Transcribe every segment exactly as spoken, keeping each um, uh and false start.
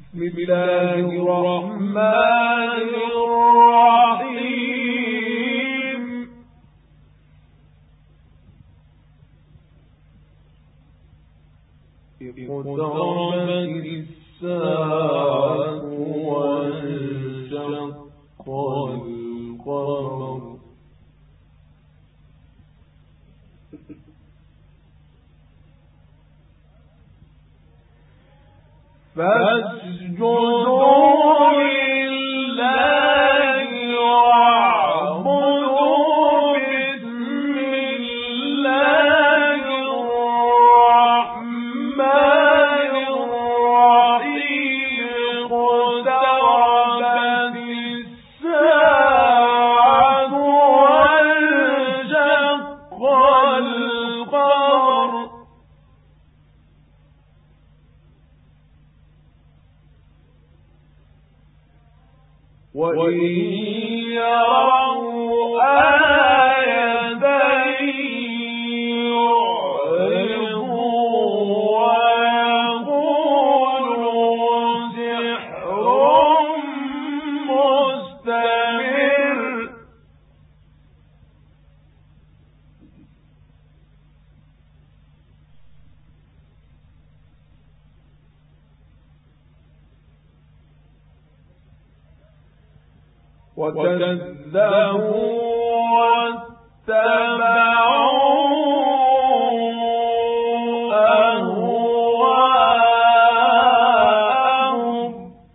بسم الله الرحمن الرحيم اقتربت الساعة وانشق القمر فاسجدوا لله واعبدوا بسم الله الرحمن الرحيم اقتربت الساعة وانشق القمر وإن يروا آية يعرضوا ويقولوا سحر مستمر وكذبوا واتبعوا أهواءهم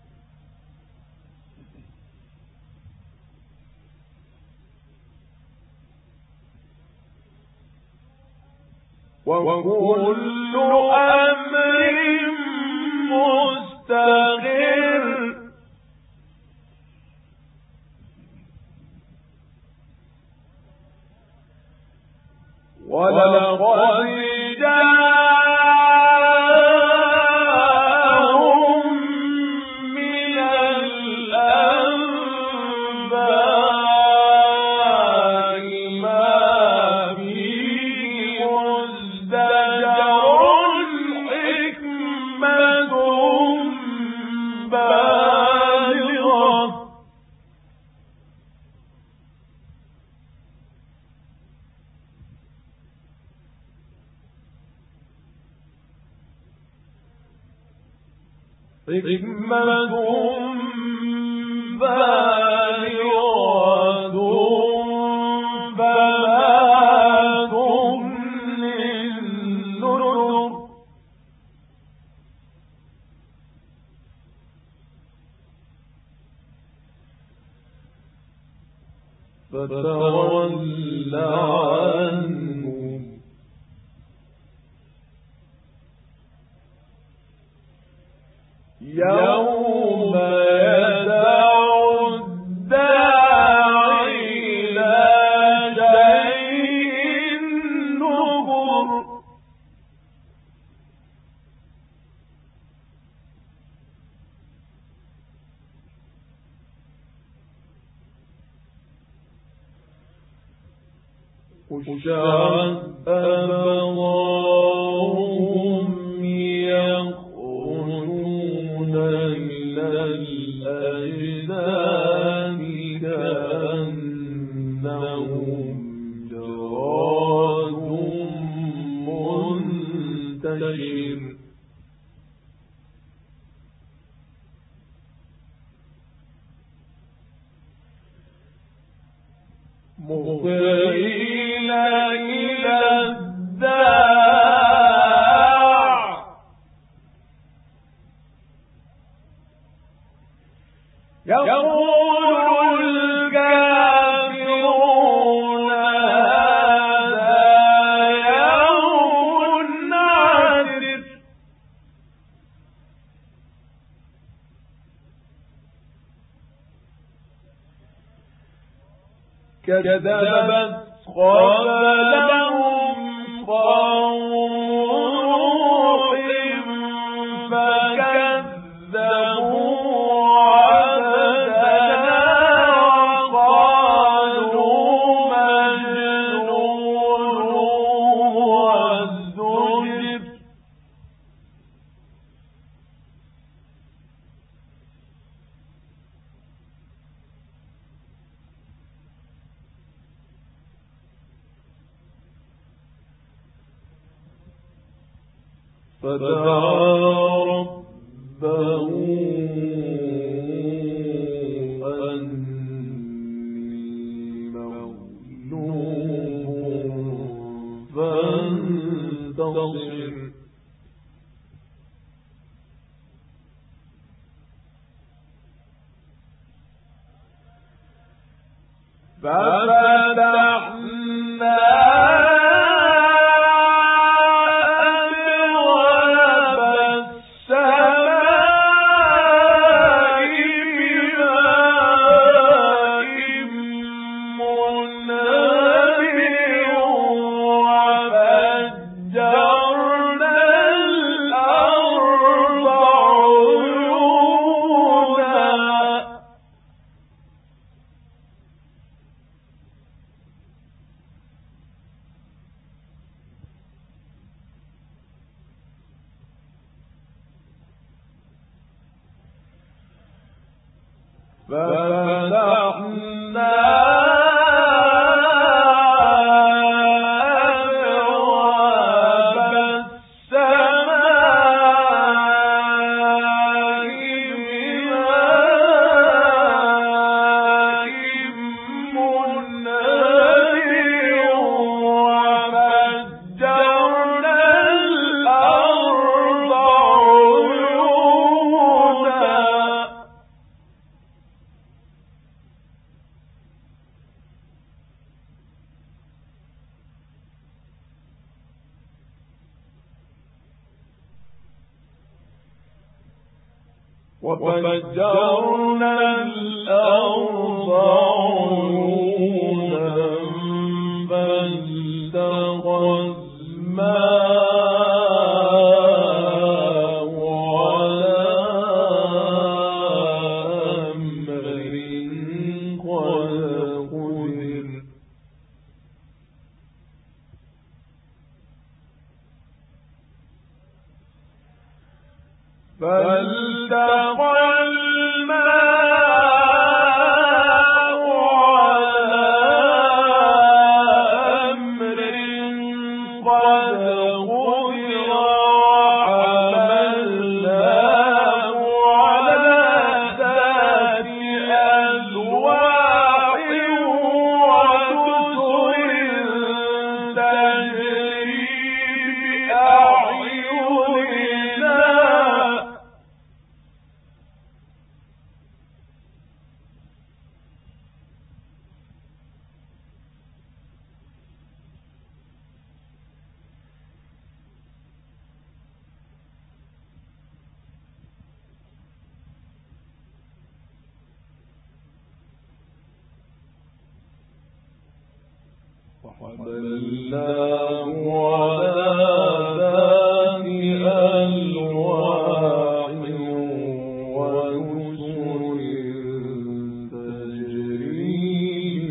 وكل أمر مستقر ولقد جاءهم من الأنباء ما فيه مزدجر حكمة بالغة حكمة بالغة فما تغني النذر فتول عنهم يوم يدعو الداعي إلى شيء نكر خشعت أبصارهم يخرجون إلى الأجداث كأنهم جراد منتشر مهطعين إلى الداع يقول الكافرون هذا يوم عسر كذبت قبلهم قوم نوح فكذبوا عبدنا وقالوا مجنون وازدجر وفجرنا الأرض عيونا فالتقى الماء على أمر قد قدر فالتقى الماء على أمر قد قدر وحملناه على ذات ألواح ودسر تجري بأعيننا وحملناه على ذات ألواح ودسر تجري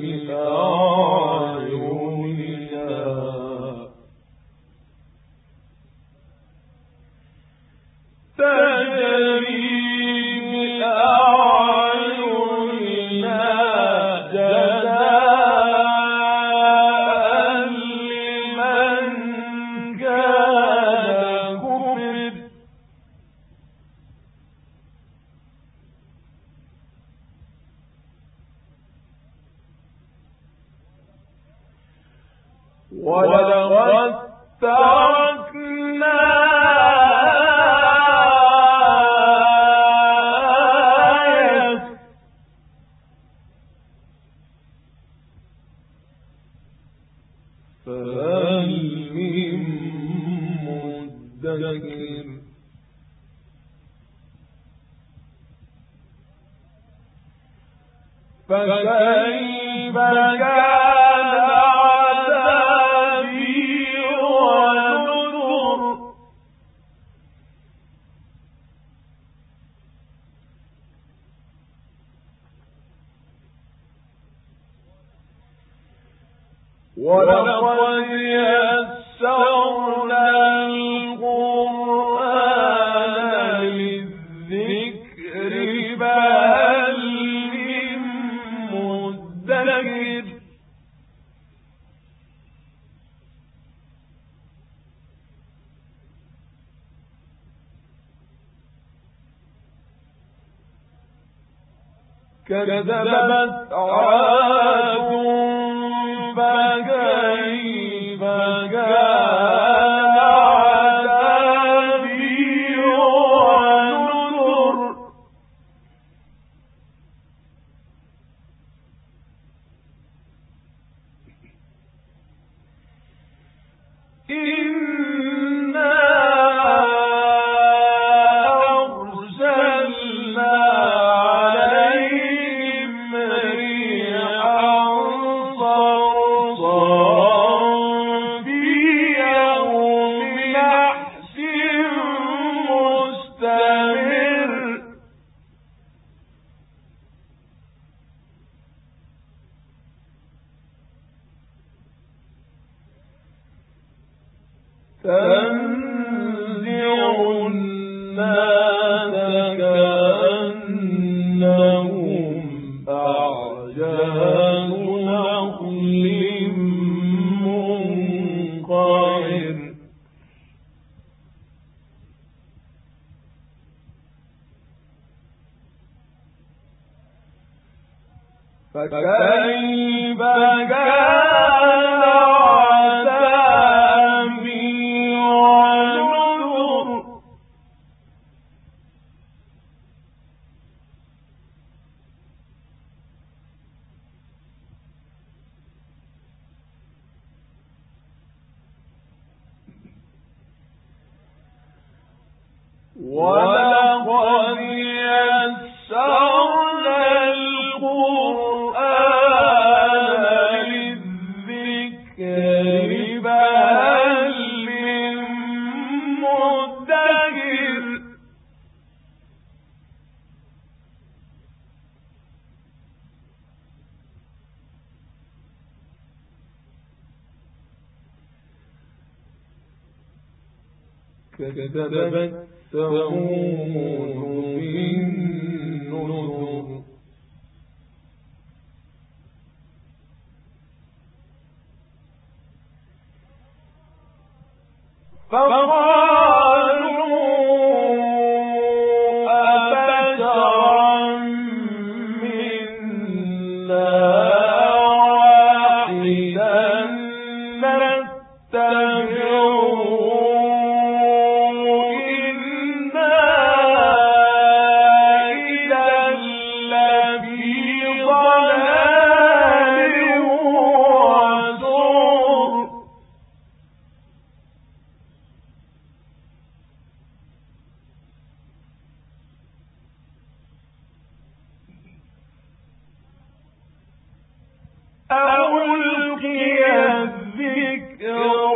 بأعيننا تجري بأعيننا جزاء لمن كان كفر ولقد تركنا فهل من مدكر فكيف كان عذابي ونذر ولقد يسرنا القرآن للذكر فهل من مدكر كذبت عاد فكيف كان عذابي ونذر إنا أرسلنا عليهم ريحا صرصرا في يوم نحس مستمر تنزع الناس كأنهم أعجاز نخل منقعر فكيف كان عذابي ونذر ولقد يسرنا القرآن للذكر فهل من مدكر كذبت ثمود بالنذر فقالوا أبشرا منا واحدا نتبعه إنا إذا لفي ضلال وسعر ألقي الذكر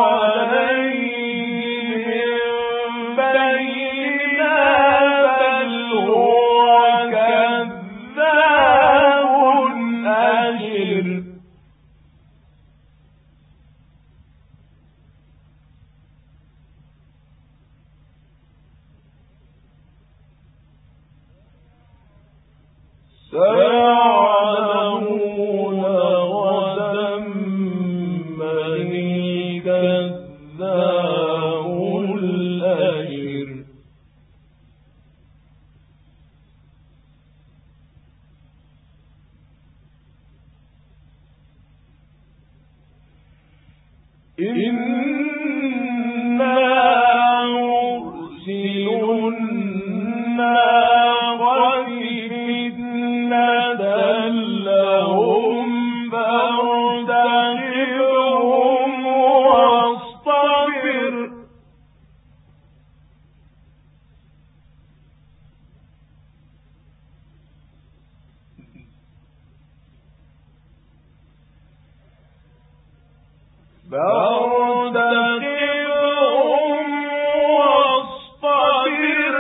عليه من بيننا بل هو كذاب أشر سيعلمون غدا من الكذاب الأشر إنا مرسل الناقة فتنة لهم فارتقبهم واصطبر فارتقبهم واصطبر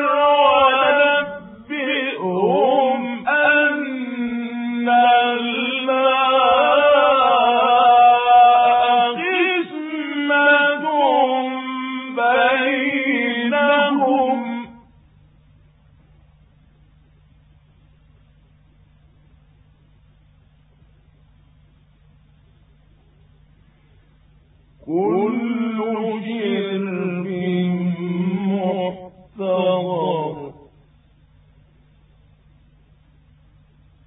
ونبئهم أن الماء قسمة بينهم كل شرب محتضر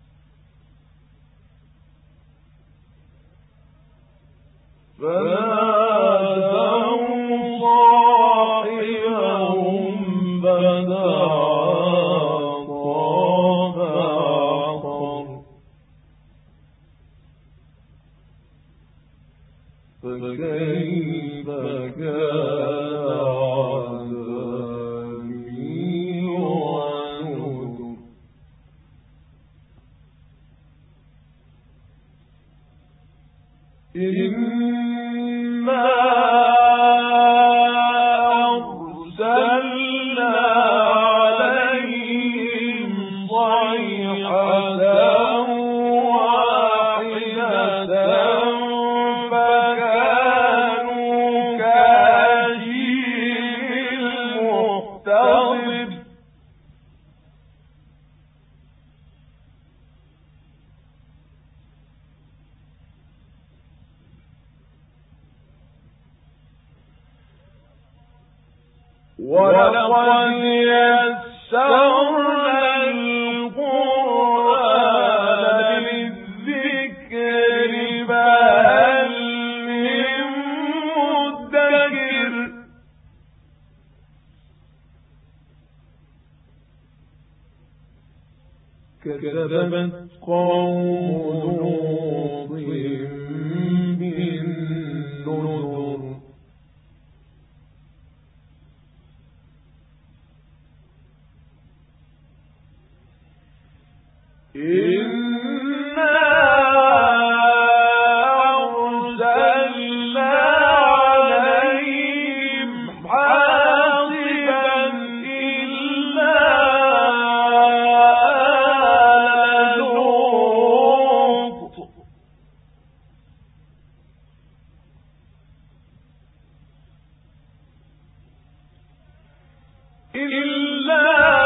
ولقد يسرنا القرآن للذكر فهل من مدكر كذبت قوم لوط بالنذر إنا أرسلنا عليهم حاصبا إلا آل لوط إلا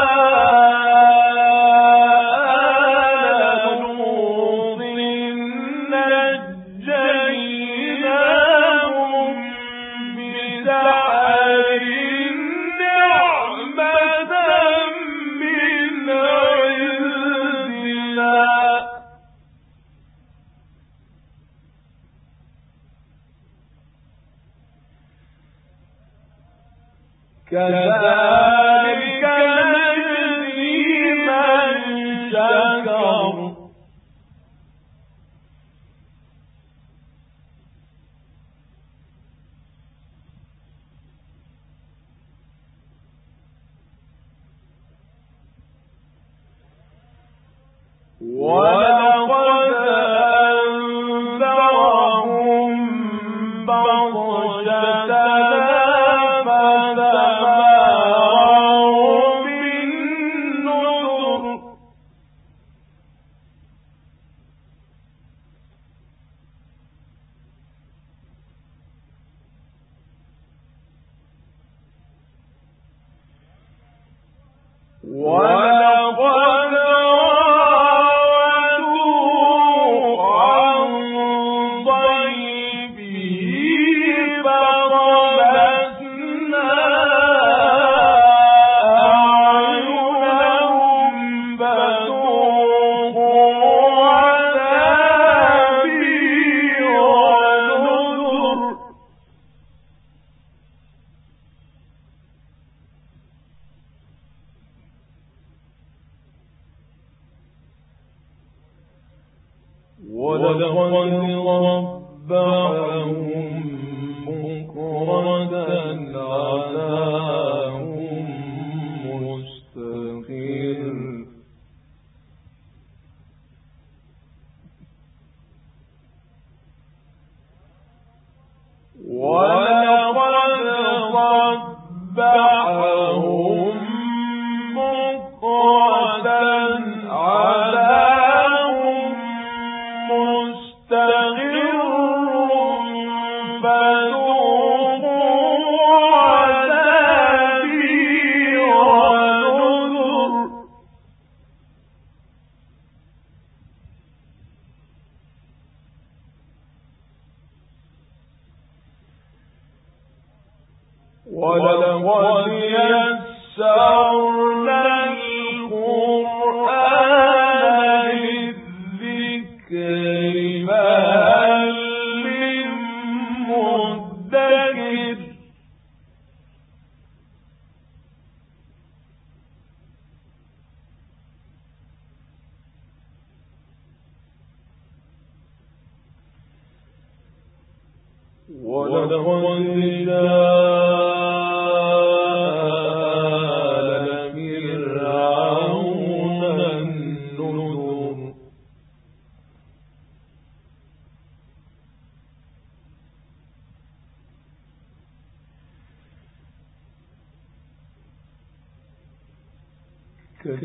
كذلك نجزي من شكر ولقد أنذرهم بطشتنا ولقد راودوه عن ضيفه فطمسنا أعينهم فذوقوا عذابي ونذر ولقد ربهم بكرة عذاب مستقر ولقد صبحهم بكرة عذاب مستقر فذوقوا عذابي ونذر ولقد يسرنا القرآن للذكر فهل من مدكر ولقد جاء فرعون النذر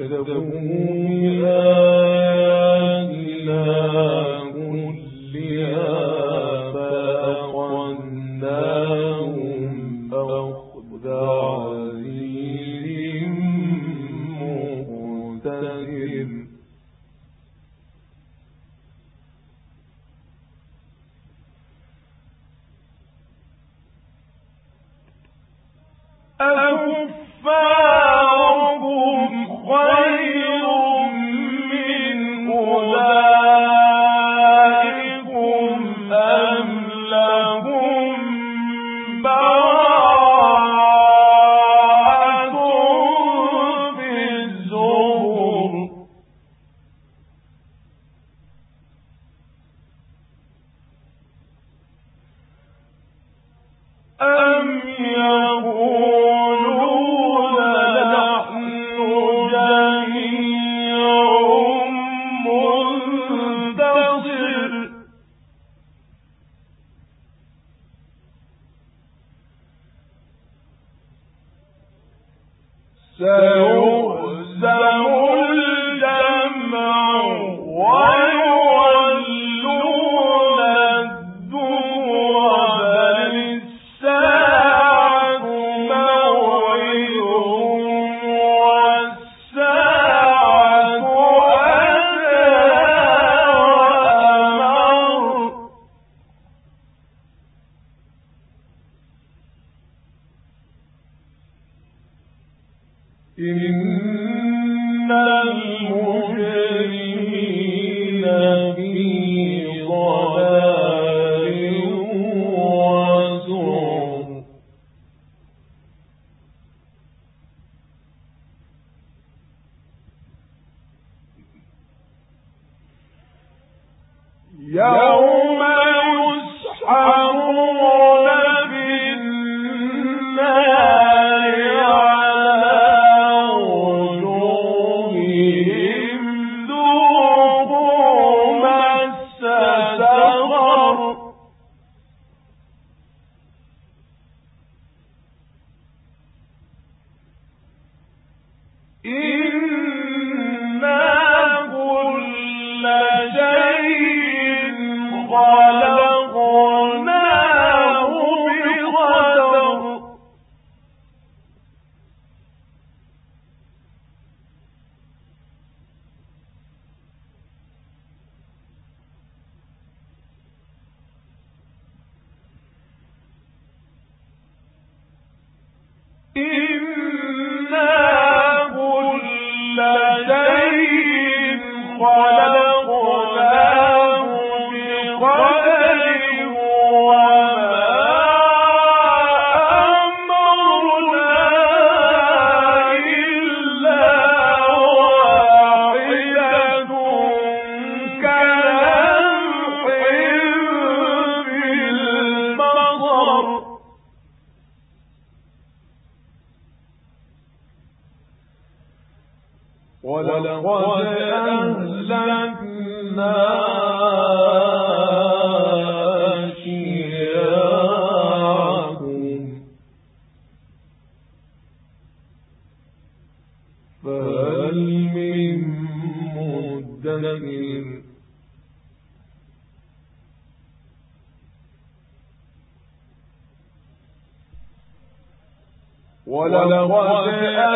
ولقد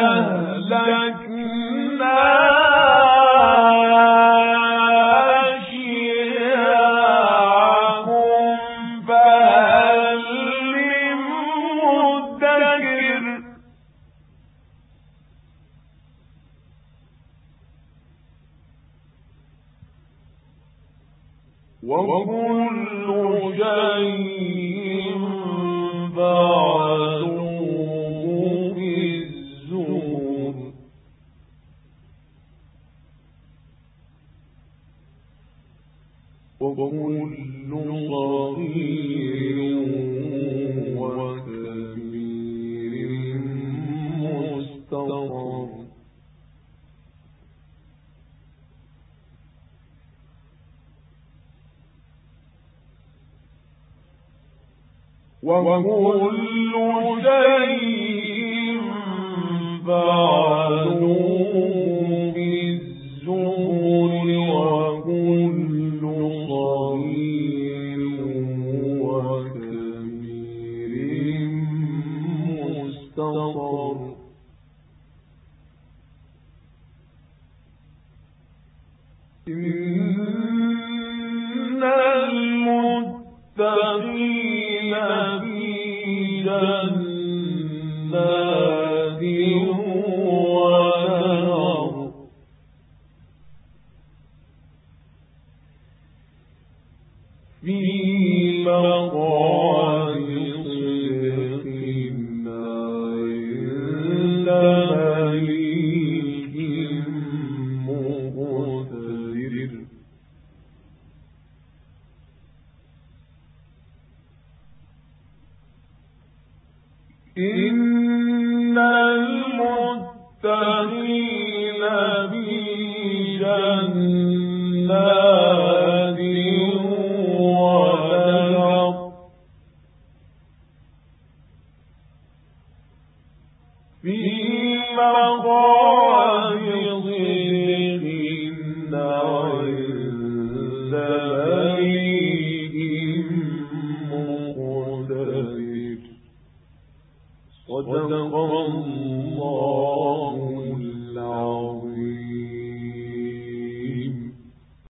أهلكنا أشياعكم فهل من مدكر وكل شيء فعلوه بالزبر وكل صغير وكبير مستطر وكل شيء فعلوه إن المتقين في جنات ونهر في مقعد صدق عند مليك مقتدر. إن المتقين في جنات ونهر في مقعد صدق عند مليك مقتدر. صدق الله